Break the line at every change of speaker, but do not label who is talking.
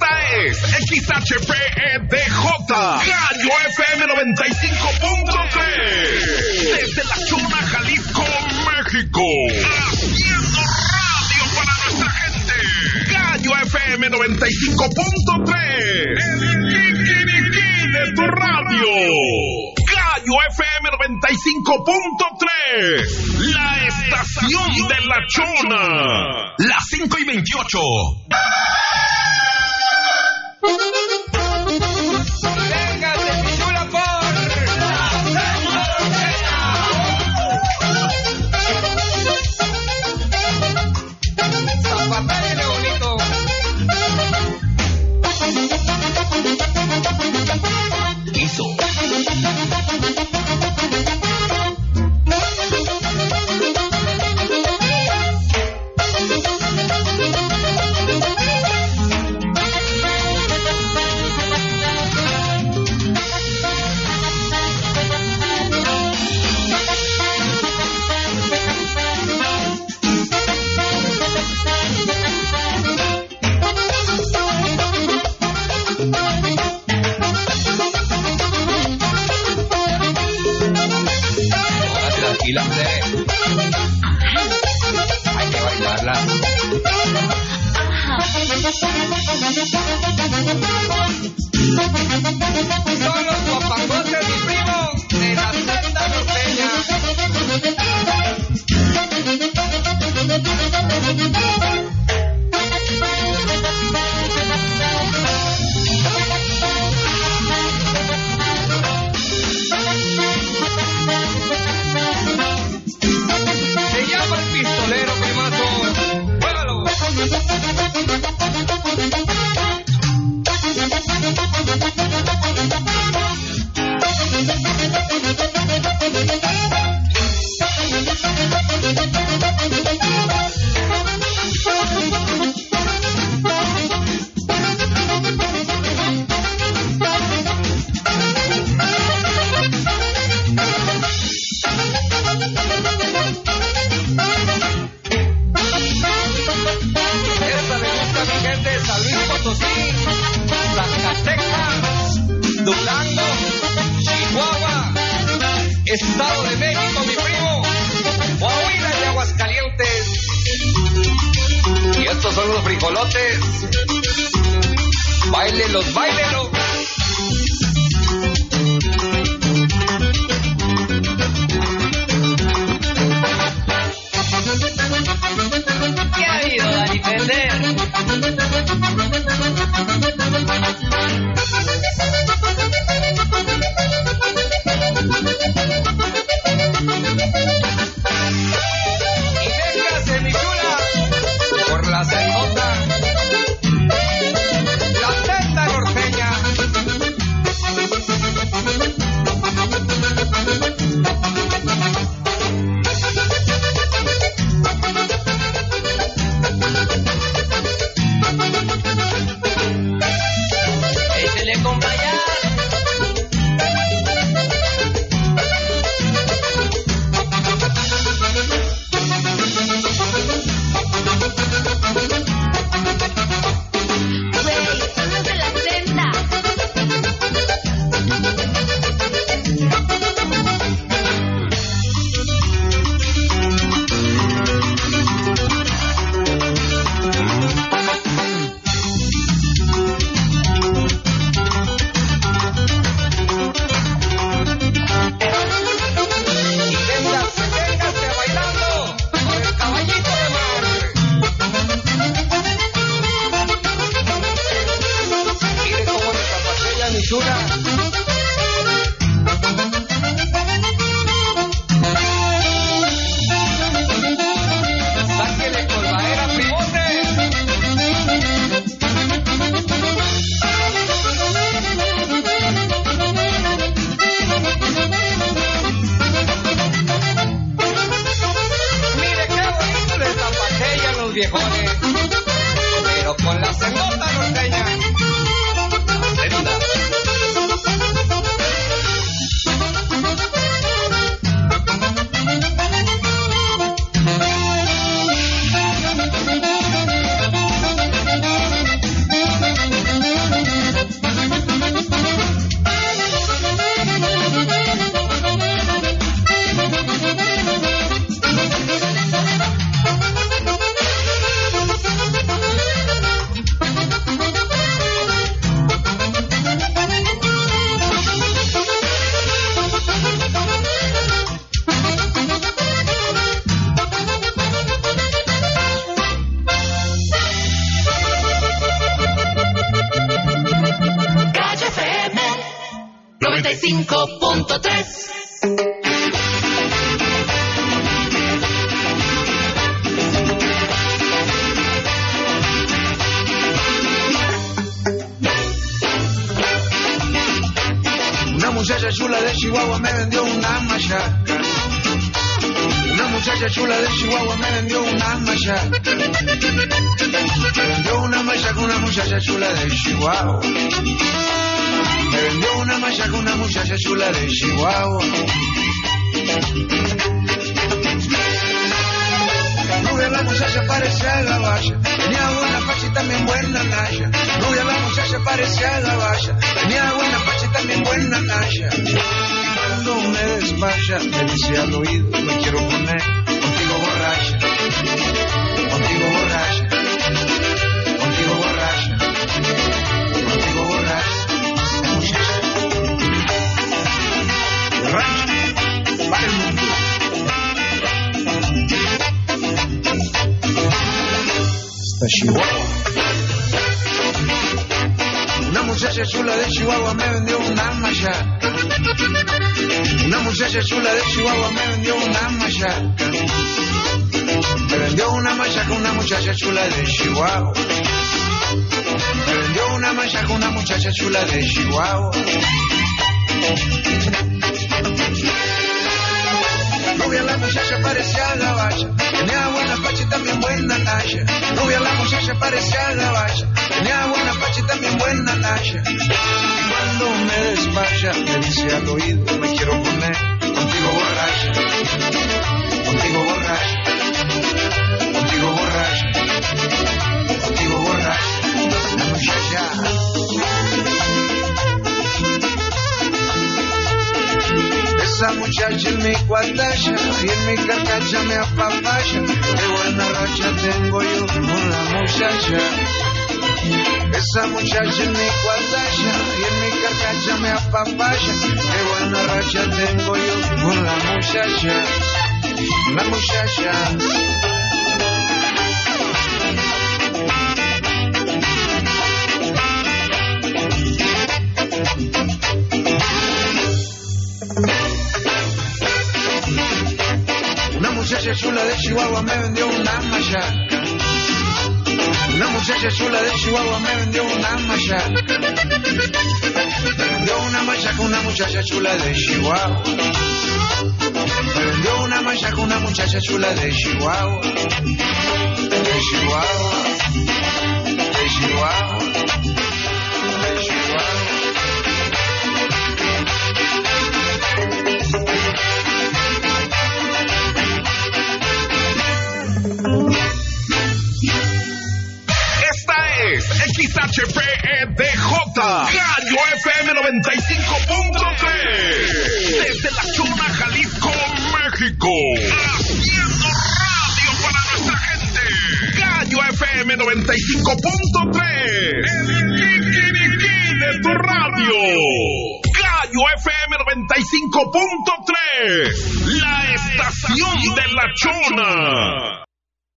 es XHPEDJ, Gallo FM 95.3, desde La Chona, Jalisco, México, haciendo radio para nuestra gente. Gallo FM 95.3, el Kikiriki de tu radio. Gallo FM 95.3, la estación de La Chona. Las 5:28.
¡Véngase, mi chula, por zapatale bonito!
Hizo.
Tranquila, mujer. Hay que bailarla. Son los guapangotes, mi primo, de la senda norteña. Se llama el pistolero, primazo. ¡Juégalo! Esta me gusta, mi gente, San Luis Potosí, Zacatecas, Durango, Chihuahua, Estado de México, mi primo, Coahuila y Aguascalientes. Y estos son los frijolotes. Báilelos, báilelos. ¿Qué ha habido, Dani Pender? Y véngase, mi chula, por la sendota, la senda norteña. Échele, compa, ya.
Güey, son los de la senda.
Y véngase bailando con el caballito de mar. Mire cómo le zapatella, mi chula. Sáquele colgadera, primote. Mire qué bonito le zapatellan los viejones, pero con la sendota norteña. Senda.
95.3.
Una muchacha chula de Chihuahua me vendió una machaca. Una muchacha chula de Chihuahua me vendió una machaca. Me vendió una machaca una muchacha chula de Chihuahua. Me vendió una machaca una muchacha chula de Chihuahua. Rubia la muchacha parecía gabacha, tenía buena facha y también buena nacha. Rubia la muchacha parecía gabacha, tenía buena facha y también buena nacha. Y cuando me despacha, me dice al oído, me quiero poner contigo borracha, contigo borracha, contigo borracha, contigo borracha. Muchacha, borracha, para el mundo. Chihuahua. Una muchacha chula de Chihuahua me vendió una machaca. Una muchacha chula de Chihuahua me vendió una machaca. Me vendió una machaca una muchacha chula de Chihuahua. Me vendió una machaca una muchacha chula de Chihuahua. Rubia la muchacha parecía gabacha, tenía buena facha y también buena nacha. Rubia la muchacha parecía gabacha, tenía buena facha y también buena nacha. Y cuando me despacha, me dice al oído, me quiero poner contigo borracha, contigo borracha, contigo borracha, contigo borracha. La muchacha. Esa muchacha en mi cuatacha y en mi carcacha me apapacha. Qué buena racha tengo yo con la muchacha. Esa muchacha en mi cuatacha y en mi carcacha me apapacha. Qué buena racha tengo yo con la muchacha. La muchacha. Una muchacha chula de Chihuahua me vendió una machaca. Una muchacha chula de Chihuahua me vendió una machaca. Me vendió una machaca una muchacha chula de Chihuahua. Me vendió una machaca una muchacha chula de Chihuahua. De Chihuahua. De Chihuahua. De Chihuahua.
XHPEDJ Gallo FM 95.3 desde La Chona, Jalisco, México, haciendo radio para nuestra gente. Gallo FM 95.3, el Kikiriki de tu radio. Gallo FM 95.3, la estación de La Chona.